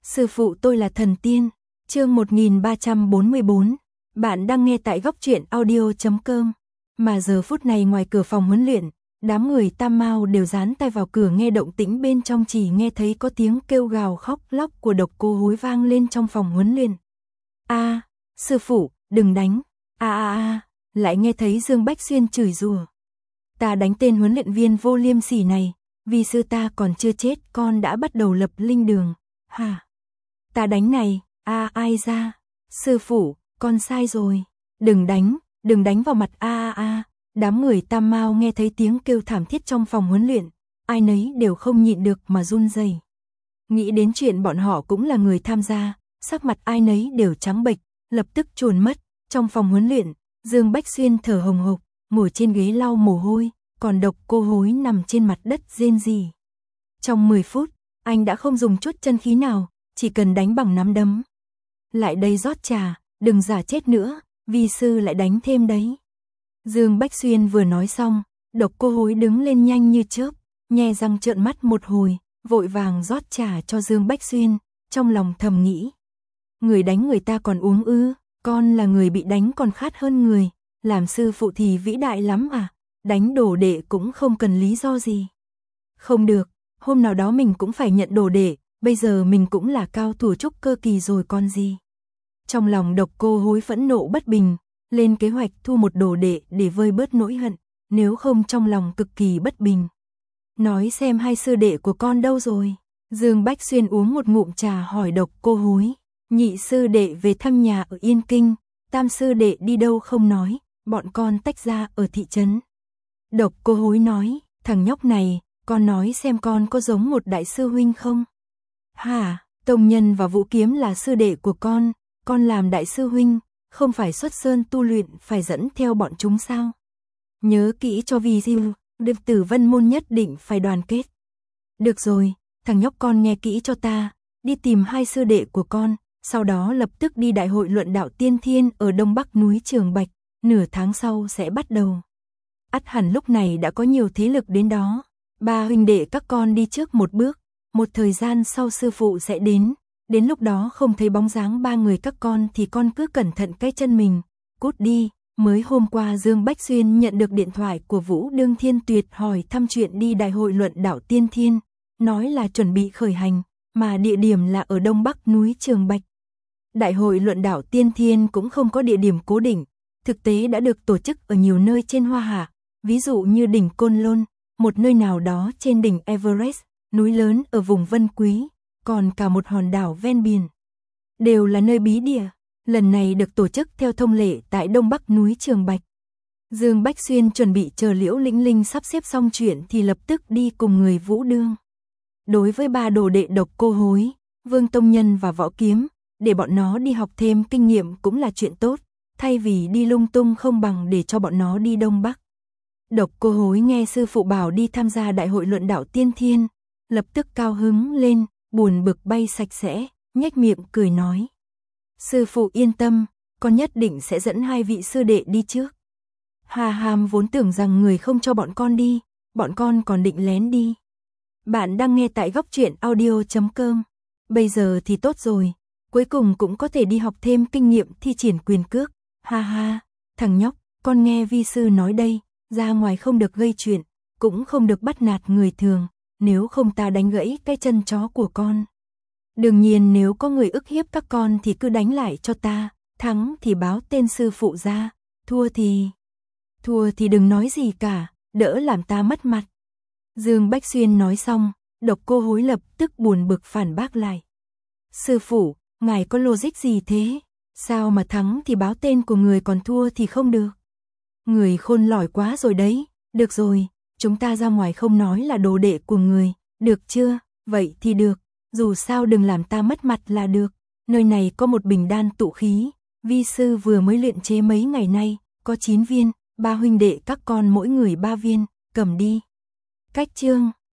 Sư phụ tôi là thần tiên. Chương 1344. Bạn đang nghe tại góc truyện audio.com. Mà giờ phút này ngoài cửa phòng huấn luyện, đám người Tam Mao đều dán tai vào cửa nghe động tĩnh bên trong, chỉ nghe thấy có tiếng kêu gào khóc lóc của Độc Cô Hối vang lên trong phòng huấn luyện. A, sư phụ, đừng đánh. Lại nghe thấy Dương Bách Xuyên chửi rủa. Ta đánh tên huấn luyện viên vô liêm sỉ này, vì sư ta còn chưa chết, con đã bắt đầu lập linh đường. Hả? Ta đánh này, ai ra? Sư phụ, con sai rồi. Đừng đánh vào mặt Đám người Tam Mao nghe thấy tiếng kêu thảm thiết trong phòng huấn luyện, ai nấy đều không nhịn được mà run rẩy. Nghĩ đến chuyện bọn họ cũng là người tham gia, sắc mặt ai nấy đều trắng bệch, lập tức chồn mất. Trong phòng huấn luyện, Dương Bách Xuyên thở hồng hộc, ngồi trên ghế lau mồ hôi, còn Độc Cô Hối nằm trên mặt đất rên rỉ. Trong 10 phút, anh đã không dùng chút chân khí nào, chỉ cần đánh bằng nắm đấm. Lại đây rót trà, đừng giả chết nữa, vi sư lại đánh thêm đấy. Dương Bách Xuyên vừa nói xong, Độc Cô Hối đứng lên nhanh như chớp, nhe răng trợn mắt một hồi, vội vàng rót trà cho Dương Bách Xuyên, trong lòng thầm nghĩ. Người đánh người ta còn uống ư, con là người bị đánh còn khát hơn người, làm sư phụ thì vĩ đại lắm à, đánh đồ đệ cũng không cần lý do gì. Không được, hôm nào đó mình cũng phải nhận đồ đệ, bây giờ mình cũng là cao thủ trúc cơ kỳ rồi còn gì. Trong lòng Độc Cô Hối phẫn nộ bất bình, lên kế hoạch thu một đồ đệ để vơi bớt nỗi hận, nếu không trong lòng cực kỳ bất bình. Nói xem hai sư đệ của con đâu rồi? Dương Bách Xuyên uống một ngụm trà hỏi Độc Cô Hối. Nhị sư đệ về thăm nhà ở Yên Kinh, tam sư đệ đi đâu không nói, bọn con tách ra ở thị trấn. Độc Cô Hối nói, thằng nhóc này, con nói xem con có giống một đại sư huynh không? Hả, Tông Nhân và Vũ Kiếm là sư đệ của con làm đại sư huynh, không phải xuất sơn tu luyện phải dẫn theo bọn chúng sao? Nhớ kỹ cho vì diêu, đệ tử Vân môn nhất định phải đoàn kết. Được rồi, thằng nhóc con nghe kỹ cho ta, đi tìm hai sư đệ của con, sau đó lập tức đi đại hội luận đạo tiên thiên ở đông bắc núi Trường Bạch, nửa tháng sau sẽ bắt đầu. Ắt hẳn lúc này đã có nhiều thế lực đến đó, ba huynh đệ các con đi trước một bước, một thời gian sau sư phụ sẽ đến lúc đó không thấy bóng dáng ba người các con thì con cứ cẩn thận cái chân mình, cút đi. Mới hôm qua Dương Bách Xuyên nhận được điện thoại của Vũ Đương Thiên Tuyệt hỏi thăm chuyện đi đại hội luận đạo tiên thiên, nói là chuẩn bị khởi hành, mà địa điểm là ở đông bắc núi Trường Bạch. Đại hội luận đạo tiên thiên cũng không có địa điểm cố định, thực tế đã được tổ chức ở nhiều nơi trên Hoa Hạ, ví dụ như đỉnh Côn Lôn, một nơi nào đó trên đỉnh Everest, núi lớn ở vùng Vân Quý, còn cả một hòn đảo ven biển. Đều là nơi bí địa, lần này được tổ chức theo thông lệ tại đông bắc núi Trường Bạch. Dương Bách Xuyên chuẩn bị chờ Liễu Lĩnh Linh sắp xếp xong chuyện thì lập tức đi cùng người Vũ Đương. Đối với ba đồ đệ Độc Cô Hối, Vương Tông Nhân và Võ Kiếm, để bọn nó đi học thêm kinh nghiệm cũng là chuyện tốt, thay vì đi lung tung không bằng để cho bọn nó đi Đông Bắc. Độc Cô Hối nghe sư phụ bảo đi tham gia đại hội luận đạo tiên thiên, lập tức cao hứng lên, buồn bực bay sạch sẽ, nhếch miệng cười nói. Sư phụ yên tâm, con nhất định sẽ dẫn hai vị sư đệ đi trước. Hà Hàm vốn tưởng rằng người không cho bọn con đi, bọn con còn định lén đi. Bạn đang nghe tại góc truyện audio.com. Bây giờ thì tốt rồi, cuối cùng cũng có thể đi học thêm kinh nghiệm thi triển quyền cước. Ha ha, thằng nhóc, con nghe vi sư nói đây, ra ngoài không được gây chuyện, cũng không được bắt nạt người thường, nếu không ta đánh gãy cái chân chó của con. Đương nhiên nếu có người ức hiếp các con thì cứ đánh lại cho ta, thắng thì báo tên sư phụ ra, thua thì đừng nói gì cả, đỡ làm ta mất mặt. Dương Bách Xuyên nói xong, Độc Cô Hối lập tức buồn bực phản bác lại. Sư phụ, ngài có logic gì thế? Sao mà thắng thì báo tên của người còn thua thì không được? Người khôn lỏi quá rồi đấy, được rồi, chúng ta ra ngoài không nói là đồ đệ của người, được chưa? Vậy thì được, dù sao đừng làm ta mất mặt là được. Nơi này có một bình đan tụ khí, vi sư vừa mới luyện chế mấy ngày nay, có 9 viên, ba huynh đệ các con mỗi người 3 viên, cầm đi. Cách chương